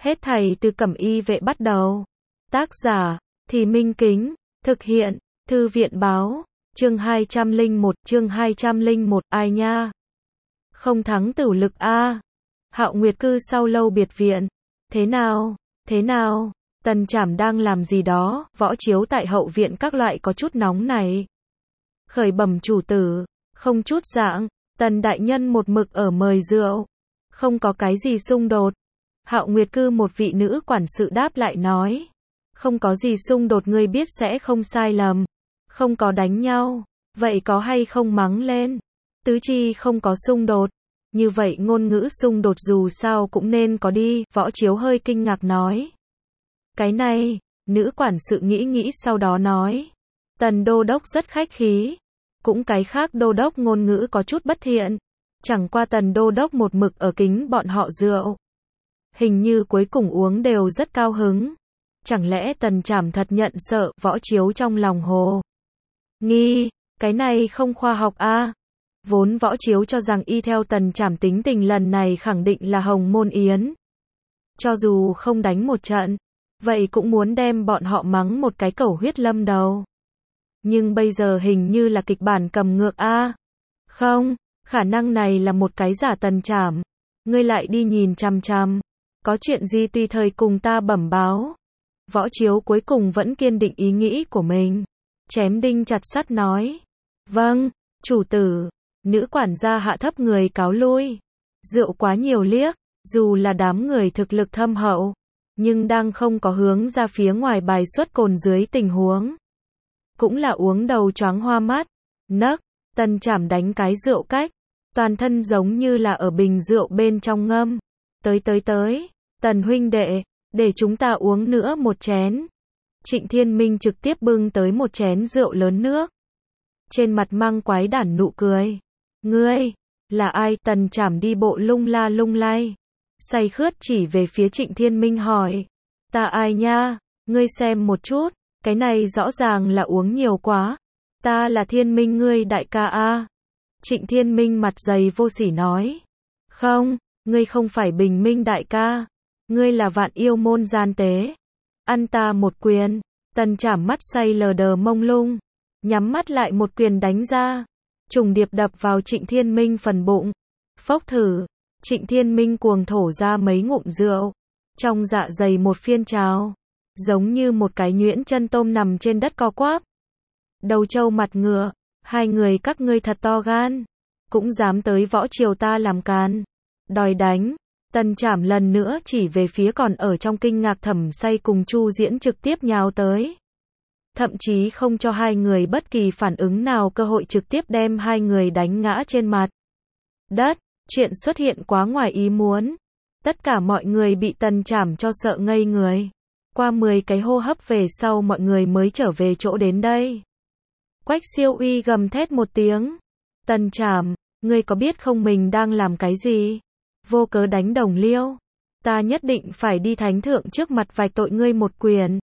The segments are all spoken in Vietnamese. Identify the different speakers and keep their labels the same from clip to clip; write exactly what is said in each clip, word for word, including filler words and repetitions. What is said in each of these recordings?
Speaker 1: Hết thảy từ Cẩm Y Vệ bắt đầu. Tác giả, Thì Minh Kính, thực hiện, Thư viện báo, chương hai trăm lẻ một, chương hai trăm lẻ một, ai nha? Không thắng Tửu Lực a. Hạo Nguyệt cư sau lâu biệt viện. Thế nào, thế nào, Tần Trảm đang làm gì đó, võ chiếu tại hậu viện các loại có chút nóng này. Khởi bẩm chủ tử, không chút dạng, Tần đại nhân một mực ở mời rượu. Không có cái gì xung đột. Hạo Nguyệt cư một vị nữ quản sự đáp lại nói. Không có gì xung đột, ngươi biết sẽ không sai lầm. Không có đánh nhau. Vậy có hay không mắng lên? Tứ chi không có xung đột. Như vậy ngôn ngữ xung đột dù sao cũng nên có đi, võ chiếu hơi kinh ngạc nói. Cái này, nữ quản sự nghĩ nghĩ sau đó nói. Tần đô đốc rất khách khí. Cũng cái khác đô đốc ngôn ngữ có chút bất thiện. Chẳng qua tần đô đốc một mực ở kính bọn họ rượu. Hình như cuối cùng uống đều rất cao hứng. Chẳng lẽ Tần Trảm thật nhận sợ, võ chiếu trong lòng hồ nghi, cái này không khoa học a. À? Vốn võ chiếu cho rằng y theo Tần Trảm tính tình lần này khẳng định là hồng môn yến. Cho dù không đánh một trận, vậy cũng muốn đem bọn họ mắng một cái cẩu huyết lâm đầu. Nhưng bây giờ hình như là kịch bản cầm ngược a. À? Không, khả năng này là một cái giả Tần Trảm. Ngươi lại đi nhìn chằm chằm. Có chuyện gì tùy thời cùng ta bẩm báo. Võ chiếu cuối cùng vẫn kiên định ý nghĩ của mình. Chém đinh chặt sắt nói. Vâng, chủ tử. Nữ quản gia hạ thấp người cáo lui. Rượu quá nhiều liếc. Dù là đám người thực lực thâm hậu. Nhưng đang không có hướng ra phía ngoài bài xuất cồn dưới tình huống. Cũng là uống đầu choáng hoa mắt. Nấc. Tần Trảm đánh cái rượu cách. Toàn thân giống như là ở bình rượu bên trong ngâm. Tới tới tới. Tần huynh đệ. Để chúng ta uống nữa một chén. Trịnh Thiên Minh trực tiếp bưng tới một chén rượu lớn nước. Trên mặt mang quái đản nụ cười. Ngươi, là ai? Tần Trảm đi bộ lung la lung lay. Say khướt chỉ về phía Trịnh Thiên Minh hỏi. Ta ai nha? Ngươi xem một chút. Cái này rõ ràng là uống nhiều quá. Ta là Thiên Minh ngươi đại ca a. Trịnh Thiên Minh mặt dày vô sỉ nói. Không, ngươi không phải Bình Minh đại ca. Ngươi là Vạn Yêu môn gian tế. Ăn ta một quyền. Tần Trảm mắt say lờ đờ mông lung. Nhắm mắt lại một quyền đánh ra. Trùng điệp đập vào Trịnh Thiên Minh phần bụng. Phốc thử. Trịnh Thiên Minh cuồng thổ ra mấy ngụm rượu. Trong dạ dày một phiên trào. Giống như một cái nhuyễn chân tôm nằm trên đất co quắp. Đầu trâu mặt ngựa. Hai người các ngươi thật to gan. Cũng dám tới võ triều ta làm càn. Đòi đánh. Tần Trảm lần nữa chỉ về phía còn ở trong kinh ngạc Thẩm Say cùng Chu Diễn trực tiếp nhào tới. Thậm chí không cho hai người bất kỳ phản ứng nào cơ hội, trực tiếp đem hai người đánh ngã trên mặt đất. Chuyện xuất hiện quá ngoài ý muốn. Tất cả mọi người bị Tần Trảm cho sợ ngây người. Qua mười cái hô hấp về sau mọi người mới trở về chỗ đến đây. Quách Siêu Uy gầm thét một tiếng. Tần Trảm, ngươi có biết không mình đang làm cái gì? Vô cớ đánh đồng liêu. Ta nhất định phải đi thánh thượng trước mặt vạch tội ngươi một quyền.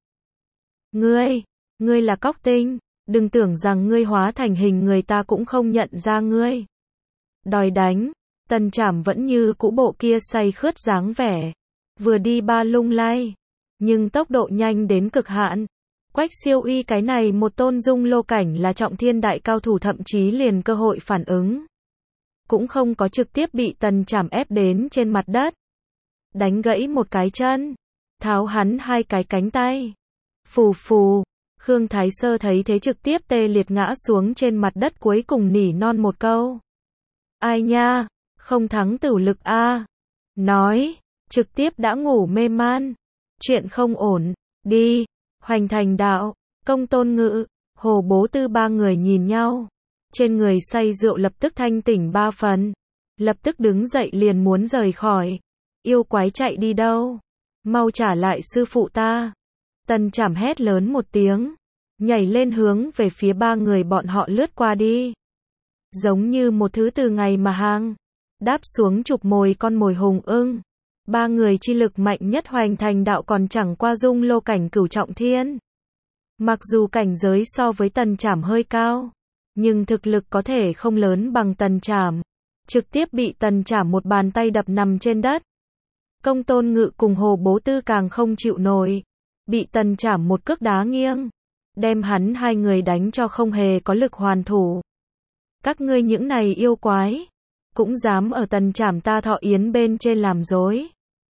Speaker 1: Ngươi, ngươi là cóc tinh. Đừng tưởng rằng ngươi hóa thành hình người ta cũng không nhận ra ngươi. Đòi đánh. Tần Trảm vẫn như cũ bộ kia say khướt dáng vẻ. Vừa đi ba lung lay. Nhưng tốc độ nhanh đến cực hạn. Quách Siêu Uy cái này một tôn dung lô cảnh là trọng thiên đại cao thủ, thậm chí liền cơ hội phản ứng cũng không có, trực tiếp bị Tần Trảm ép đến trên mặt đất. Đánh gãy một cái chân. Tháo hắn hai cái cánh tay. Phù phù. Khương Thái Sơ thấy thế trực tiếp tê liệt ngã xuống trên mặt đất, cuối cùng nỉ non một câu. Ai nha? Không thắng Tửu Lực a. À. Nói. Trực tiếp đã ngủ mê man. Chuyện không ổn. Đi. Hoành Thành Đạo. Công Tôn Ngự. Hồ Bố Tư ba người nhìn nhau. Trên người say rượu lập tức thanh tỉnh ba phần. Lập tức đứng dậy liền muốn rời khỏi. Yêu quái chạy đi đâu? Mau trả lại sư phụ ta. Tần Trảm hét lớn một tiếng. Nhảy lên hướng về phía ba người bọn họ lướt qua đi. Giống như một thứ từ ngày mà hàng. Đáp xuống chụp mồi con mồi hùng ưng. Ba người chi lực mạnh nhất Hoành Thành Đạo còn chẳng qua dung lô cảnh cửu trọng thiên. Mặc dù cảnh giới so với Tần Trảm hơi cao. Nhưng thực lực có thể không lớn bằng Tần Trảm. Trực tiếp bị Tần Trảm một bàn tay đập nằm trên đất. Công Tôn Ngự cùng Hồ Bố Tư càng không chịu nổi, bị Tần Trảm một cước đá nghiêng, đem hắn hai người đánh cho không hề có lực hoàn thủ. Các ngươi những này yêu quái, cũng dám ở Tần Trảm ta Thọ Yến bên trên làm dối.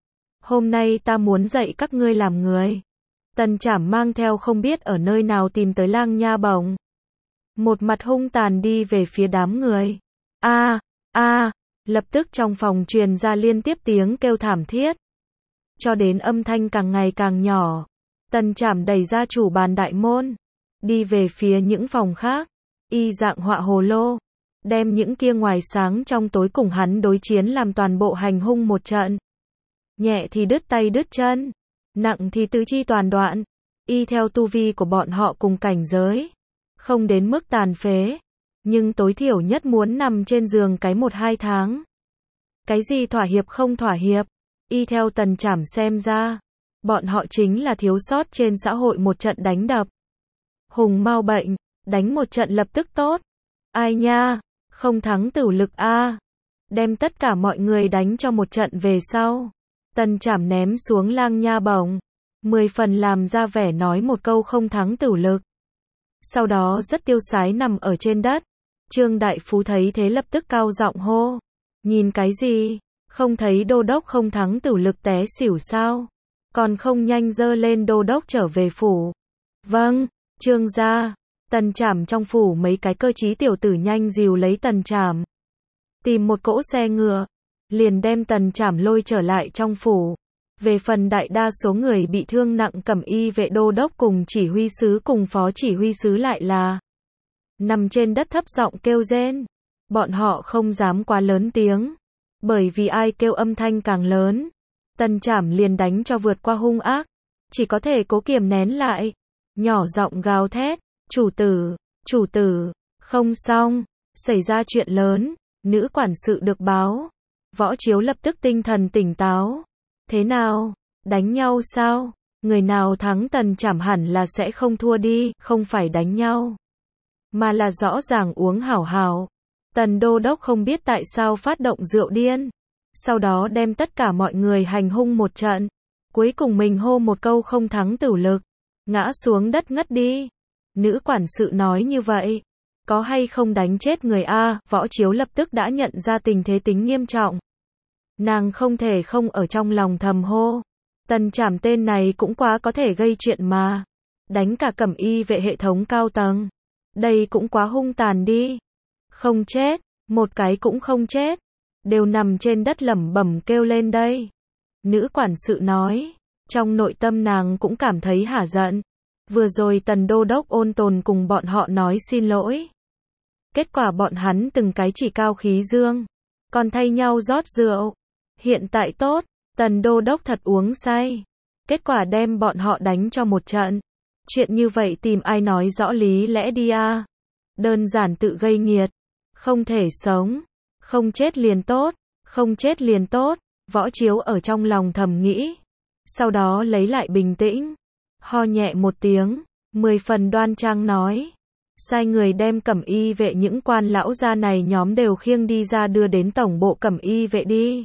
Speaker 1: Hôm nay ta muốn dạy các ngươi làm người. Tần Trảm mang theo không biết ở nơi nào tìm tới Lang Nha Bổng, một mặt hung tàn đi về phía đám người. A, a, lập tức trong phòng truyền ra liên tiếp tiếng kêu thảm thiết, cho đến âm thanh càng ngày càng nhỏ. Tần Trảm đẩy ra chủ bàn đại môn, đi về phía những phòng khác, y dạng họa hồ lô, đem những kia ngoài sáng trong tối cùng hắn đối chiến làm toàn bộ hành hung một trận. Nhẹ thì đứt tay đứt chân, nặng thì tứ chi toàn đoạn, y theo tu vi của bọn họ cùng cảnh giới, không đến mức tàn phế, nhưng tối thiểu nhất muốn nằm trên giường cái một hai tháng. Cái gì thỏa hiệp không thỏa hiệp, y theo Tần Trảm xem ra, bọn họ chính là thiếu sót trên xã hội một trận đánh đập. Hùng mau bệnh, đánh một trận lập tức tốt. Ai nha, không thắng tửu lực a. Đem tất cả mọi người đánh cho một trận về sau. Tần Trảm ném xuống Lang Nha Bổng, mười phần làm ra vẻ nói một câu không thắng tửu lực. Sau đó rất tiêu sái nằm ở trên đất. Trương Đại Phú thấy thế lập tức cao giọng hô. Nhìn cái gì? Không thấy đô đốc không thắng tửu lực té xỉu sao? Còn không nhanh dơ lên đô đốc trở về phủ. Vâng, Trương gia. Tần Trảm trong phủ mấy cái cơ trí tiểu tử nhanh dìu lấy Tần Trảm, tìm một cỗ xe ngựa, liền đem Tần Trảm lôi trở lại trong phủ. Về phần đại đa số người bị thương nặng cẩm y vệ đô đốc cùng chỉ huy sứ cùng phó chỉ huy sứ lại là nằm trên đất thấp giọng kêu rên. Bọn họ không dám quá lớn tiếng, bởi vì ai kêu âm thanh càng lớn, Tần Trảm liền đánh cho vượt qua hung ác, chỉ có thể cố kiềm nén lại, nhỏ giọng gào thét, chủ tử, chủ tử, không xong, xảy ra chuyện lớn, nữ quản sự được báo. Võ Chiếu lập tức tinh thần tỉnh táo. Thế nào, đánh nhau sao? Người nào thắng Tần Trảm hẳn là sẽ không thua đi, không phải đánh nhau, mà là rõ ràng uống hảo hảo. Tần đô đốc không biết tại sao phát động rượu điên, sau đó đem tất cả mọi người hành hung một trận, cuối cùng mình hô một câu không thắng tửu lực, ngã xuống đất ngất đi. Nữ quản sự nói như vậy, có hay không đánh chết người a? Võ Chiếu lập tức đã nhận ra tình thế tính nghiêm trọng. Nàng không thể không ở trong lòng thầm hô, Tần Trảm tên này cũng quá có thể gây chuyện mà, đánh cả cẩm y vệ hệ thống cao tầng, đây cũng quá hung tàn đi. Không chết, một cái cũng không chết, đều nằm trên đất lẩm bẩm kêu lên đây. Nữ quản sự nói, trong nội tâm nàng cũng cảm thấy hả giận. Vừa rồi Tần đô đốc ôn tồn cùng bọn họ nói xin lỗi, kết quả bọn hắn từng cái chỉ cao khí dương, còn thay nhau rót rượu. Hiện tại tốt, Tần đô đốc thật uống say, kết quả đem bọn họ đánh cho một trận. Chuyện như vậy tìm ai nói rõ lý lẽ đi a? Đơn giản tự gây nghiệt, không thể sống, không chết liền tốt, không chết liền tốt. Võ Chiếu ở trong lòng thầm nghĩ, sau đó lấy lại bình tĩnh, ho nhẹ một tiếng, mười phần đoan trang nói, sai người đem cẩm y vệ những quan lão gia này nhóm đều khiêng đi ra đưa đến tổng bộ cẩm y vệ đi.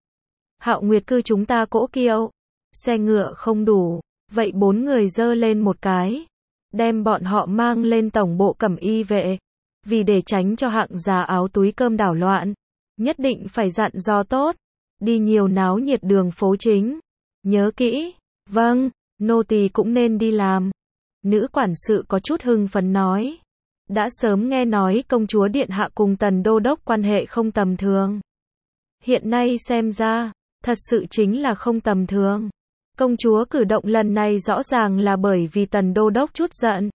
Speaker 1: Hạo Nguyệt cư chúng ta cỗ kiệu, xe ngựa không đủ, vậy bốn người dơ lên một cái, đem bọn họ mang lên tổng bộ cẩm y vệ. Vì để tránh cho hạng già áo túi cơm đảo loạn, nhất định phải dặn dò tốt, đi nhiều náo nhiệt đường phố chính. Nhớ kỹ, vâng, nô tỳ cũng nên đi làm. Nữ quản sự có chút hưng phấn nói, đã sớm nghe nói công chúa điện hạ cùng Tần đô đốc quan hệ không tầm thường. Hiện nay xem ra, thật sự chính là không tầm thường. Công chúa cử động lần này rõ ràng là bởi vì Tần đô đốc chút giận.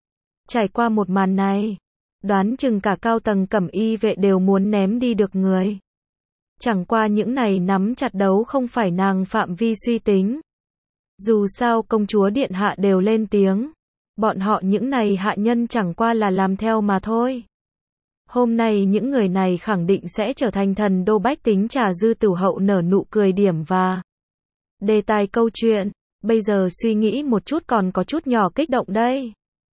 Speaker 1: Trải qua một màn này, đoán chừng cả cao tầng cẩm y vệ đều muốn ném đi được người. Chẳng qua những này nắm chặt đấu không phải nàng phạm vi suy tính. Dù sao công chúa điện hạ đều lên tiếng, bọn họ những này hạ nhân chẳng qua là làm theo mà thôi. Hôm nay những người này khẳng định sẽ trở thành thần đô bách tính trà dư tửu hậu nở nụ cười điểm và đề tài câu chuyện. Bây giờ suy nghĩ một chút còn có chút nhỏ kích động đây.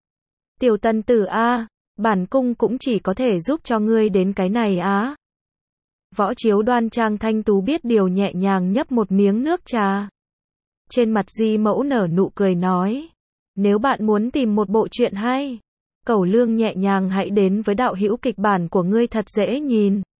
Speaker 1: Tiểu Tần tử a, bản cung cũng chỉ có thể giúp cho ngươi đến cái này á. Võ Chiếu đoan trang thanh tú biết điều nhẹ nhàng nhấp một miếng nước trà. Trên mặt Di Mẫu nở nụ cười nói. Nếu bạn muốn tìm một bộ truyện hay, Cẩu Lương nhẹ nhàng hãy đến với đạo hữu kịch bản của ngươi thật dễ nhìn.